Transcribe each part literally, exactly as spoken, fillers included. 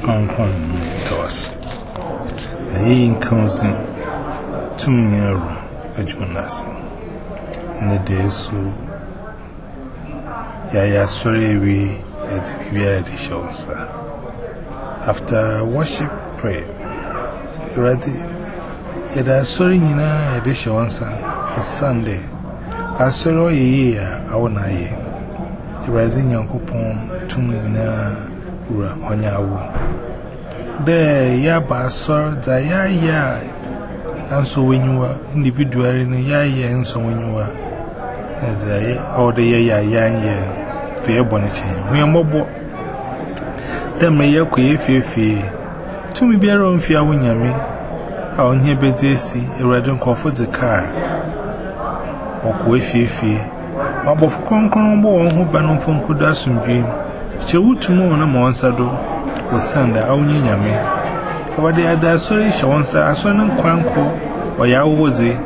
Uncle Doss. He comes in to me a Jonas. In the days so, yeah, sorry, we at the show, sir. After worship, pray. Ready? It is sorry, you know, at the show, sir. It's Sunday. I saw a year, I want a year. Rising young coupon to me on your there, ya basso, the ya ya, and so when you were individual in a ya ya, and so when you were as a or the ya ya ya, fair bonnet, we are mobile. Then may you quay fee to me be around fear when you me. I on here be daisy, a red comfort the car or quay fee. Above Concon born who ban from Kudasum dream. She would to mourn a monsado, or send the only yammy. Over the other sorry, she wants a son and quanko, or ya was it.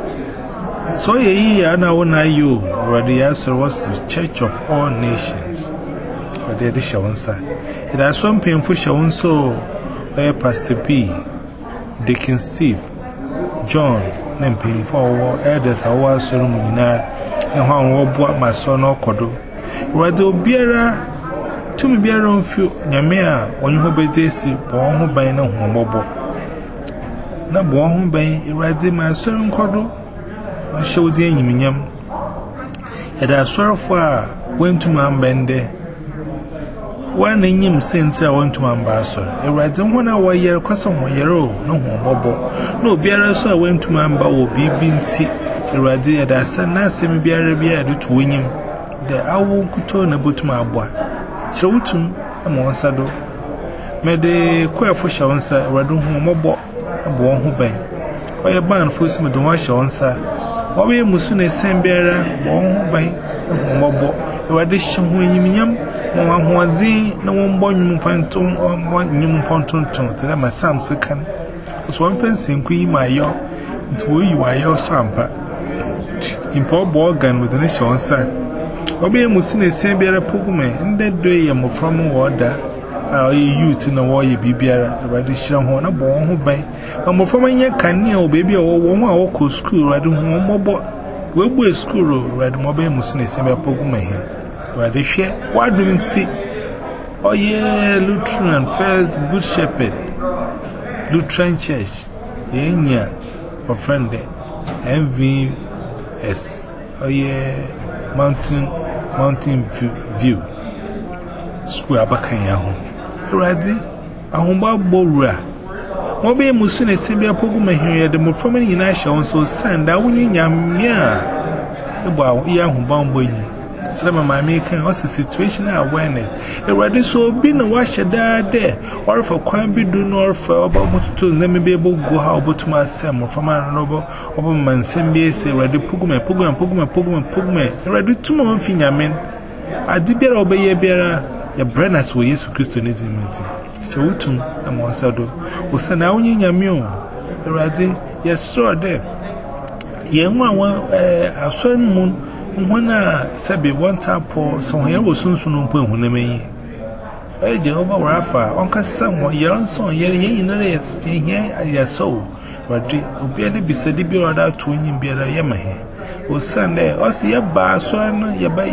So ye are now on you, or the answer was the Church of all nations. Or the addition one side. It has some painful shown so, where Pastor B, Deacon Steve, John, and painful elders are all ceremony. And one will bought my son or codo. Rather, beera to me be around few Yamea, when you have a daisy, born who by no homobo. Not born who by rather my son codo. I showed the enemy. Yet I saw far went to my bende. One in him since I went to my ambassador. A rather one hour year, custom one year old, no homobo. No bearer, so I went to my ambassador, be binty. Radia da sana semi biara bia do to winyim de awo kuto na botuma aboa chewutum amonsa do me de kwafo shawonsa radu hu mobo abo ho ban oye ban fo simi do wa shawonsa wo be musu na sen biara bo ho ban hu mobo radu hye hu yiminyam mo ahoazi na wo mbonyum fantom o nyum fantom ton te na masam se kan so won fansin ku yi mayo nti wo yi wayo sampa in poor organ with an issue side. Obey Musine Sabiara Pogme, and that day I'm from water. I'll you to know why you be beer, radition on a born who bay. I'm from a year canny baby or one or school, riding home mobile. We'll be a school, ride mobile Musine Sabia Pogme here. Radisha, why didn't see? Oh, yeah, Lutheran First Good Shepherd, Lutheran Church, yeah, for friend, M V. S. Oh yeah, mountain, mountain view. Square Bakanya home. Ready? A humba bora. Mobe Musune Sabia Poguma here, the more from any national so sand. I wouldn't yam ya. About young bomboy. Some my making was a situational awareness. A ready so being a washer there, or for quite be do nor for about to let me be able to go how about to my sam from my noble over man send me say ready pugme pugme pugme pugme pugme ready to my finger men. I did better obey a bearer, your brenners were yes Christianism. Chowutum, a monsado, was an owning your mule. Ready, yes, sir, there. Young one, a certain moon. When I said, be one tap or somewhere was soon soon when they may. I Jehovah Rafa, Uncle Samuel, your own son, yet ye know yes, ye are your soul. But obey be said, be ordered to win be a Yamahe. O Sunday, or see a bar, son, ye buy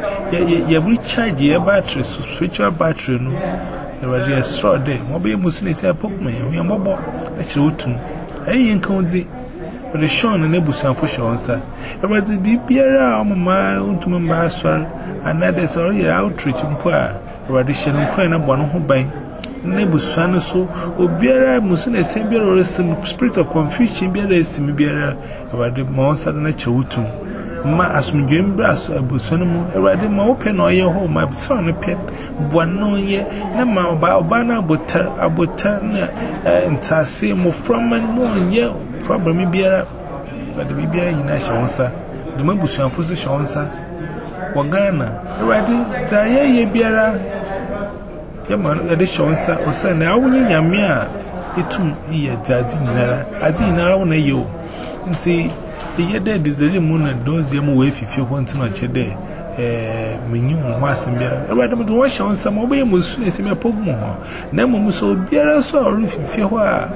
ye recharge your battery, spiritual battery. No, there are straw day. Mobile Muslim say a pokemon, we are mobile. I should too. I ain't cozy. But the Sean and Nebusan for Sean, sir. It was the B P R, my own to my master, and that is already outreach in poor. Radition and crying up one who by Nebusan so, or Biara Musina Sabia or some spirit of confusion, Biara Simibiara, about the monster natural too. Ma as me game brass, a busonum, a rather more open or your home, my son a pet, one no ye, Nama Baobana, butter, a butter, and Tassi, more from and more, yeah. Probably beer, but the beer in National, sir. The Mabusan position, sir. Wagana, ready, Taya ye beera. Yaman, addition, sir, or sir, now when you yamia, it too, ye daddy, I didn't know you. And see, the year dead is the moon and those young wave if you want to match a day. menu on was in beer. I read them to wash on some way, Muslim, a Pokemon. Nemo so beer, so if you feel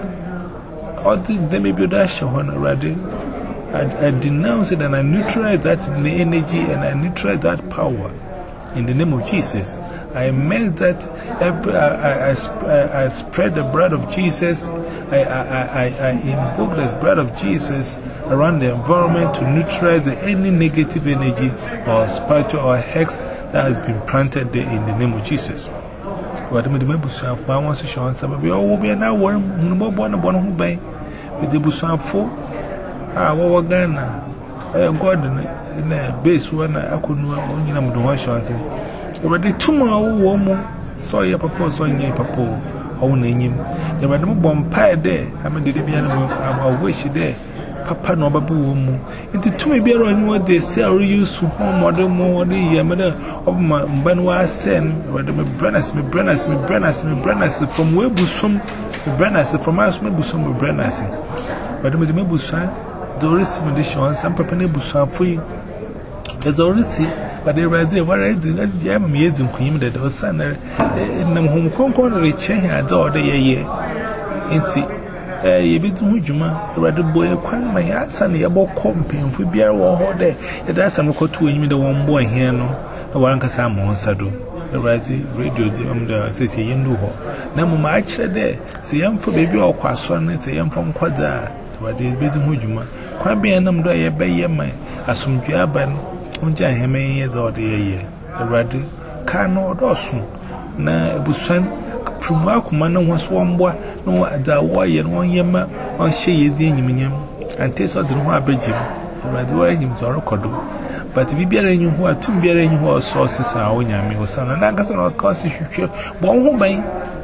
or did they may be dash on already. I denounce it and I neutralize that energy and I neutralize that power in the name of Jesus. I meant that every, I, I, I, I spread the blood of Jesus. I, I, I, I invoke the blood of Jesus around the environment to neutralize any negative energy or spiritual or hex that has been planted there in the name of Jesus. What am I doing? I want to show some of you will be an hour, no one of one who bay with the Busan for our Ghana. God in a base one I couldn't only number the one shot. Already tomorrow, woman saw your papa, so you papa, own name. There were no bomb pie there. I mean, the animal, I wish there. Papa no babu woman. Into two may be around what they say, or use to home or the more the yamada of my Banwa send, where the Brenners, me Brenners, me Brenners, me Brenners from Webusum, Brenners from us, Mebusum, Brenners. But the Mebusan, Doris, Medition, some Papa Nebusan free. As already. But they were there, what I did, that's the amazing queen that was son in the home concord, they change her door the year. Ain't it? A bit Mujuma, rather boy, quite my ass and the about company, if we bear all day, that's some call to me the one boy here, no, the one Casam on Sado, the rising radio, the city in Luho. Now, my chair there, say young for baby or Quasson, say young from Quadra, what is bit Mujuma, quite be a number of bay, assume Jaban. Unja heme years or the year, a radi, cano or dosun. Na busan, Prumakumano was one boy, no at the warrior one yammer, on she is the iniminium, and taste of the one bridge, a radi him to Rocodo. But if you be a who are two bearing who sources are on Yami or son, and I guess I'll cost you, one who may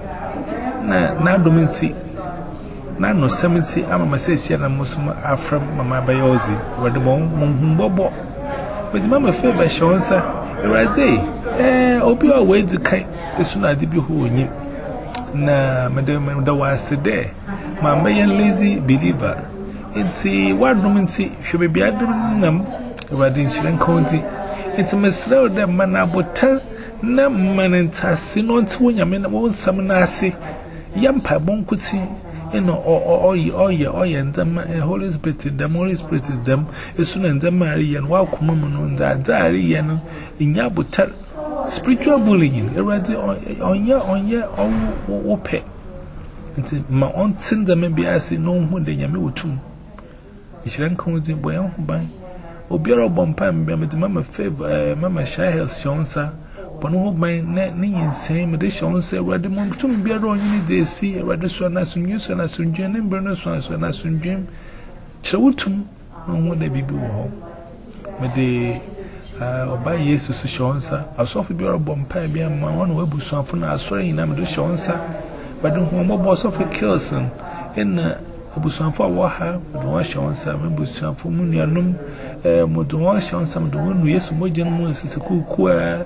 na dominti. Nano seventy, I'm a Massasian and Muslim Afram, Mamma Bayozi, where the one bobo. But Mamma fell by Shonsa, right there. Eh, Obi away the kite, the sooner I did be who knew. Na, Madame, the was there. My mayan lazy believer. It's a what woman see, she may be at them, right in Shiran County. It's a mesro that man about tell, no man and tassin on to when I mean, won't some nasi. Yampa bon could see. You know, or ye, or ye, or ye, and them, Holy Spirit, them, Holy Spirit, them, as soon as them marry and welcome on that diary, and in Yabutel, spiritual bullying, already on ye, on ye, or pay. And my own sin, there may be I say no one day, Yamu too. You shouldn't come with the boy on by. Obiero Bompam, Bemit, Mamma favor, Mamma Shy has shown, sir. But no, my knee and same edition say, rather, Mom, to be around you, they see a rather so nice and use and as soon Jim and Berners so as soon Jim. Chawutum, no one they be home. But they obey Jesus to Shonsa. I saw for Bureau Bompay, be a man one web was something I saw in Amado Shonsa. But the home boss of a Kilson in Busan for Waha, but wash on some Busan for Munianum, would wash on some of the one we used to Mojan is a cool,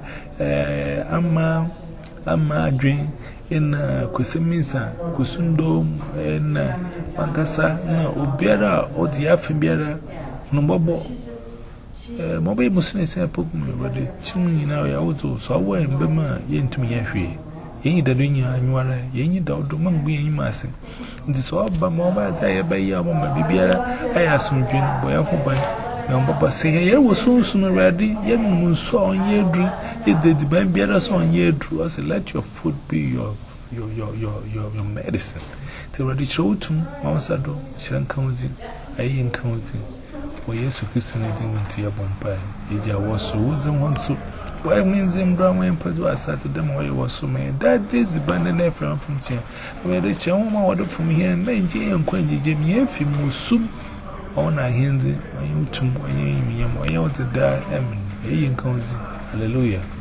Amma, Amma dream in Kusimisa, Kusundo, and Mangasa, no, Obiera, or the Afibiera, no Bobo. Mobile Muslim say, put me ready, tune in our auto, so I went Bema, yen to me. Ye the dunya annual, ye doubt to monk being massing. This all but mobile as I obey your mamma Bibiera, I assume you boy who by young Papa say, here was so soon ready, young moon saw on ye drew, it did the Bambiaras on ye drew as let your food be your your your your your medicine. Till ready show to Monsado, Shan County, I ain't counting. For yes, to Christianity into your bumpy, it was so one so. Why means him brown when Padua sat to them where you was so many. That is the bandana from from chair. I made a chairman order from here and then Jay and Quenny Jimmy if you move soon on a hands, I am to my aim, I want to die, I mean, Hallelujah.